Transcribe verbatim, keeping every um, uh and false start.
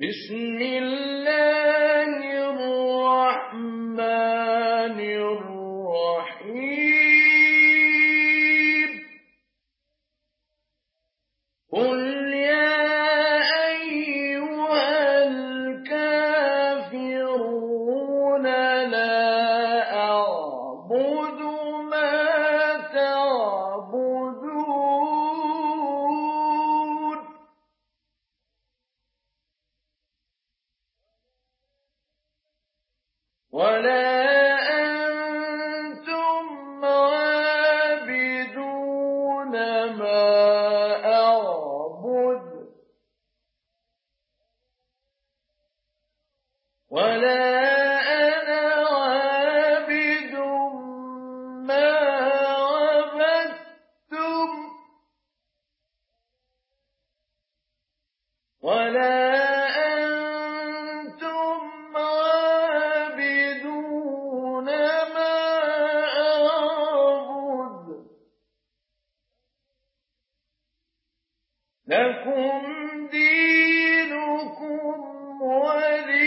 بسم الله الرحمن الرحيم قل يا أيها الكافرون لا أعبد ما تعبدون ولا أنتم عابدون ما أعبد ولا أنا عابد ما عبدتم ولا أنتم عابدون ما أعبد لكم دينكم ولي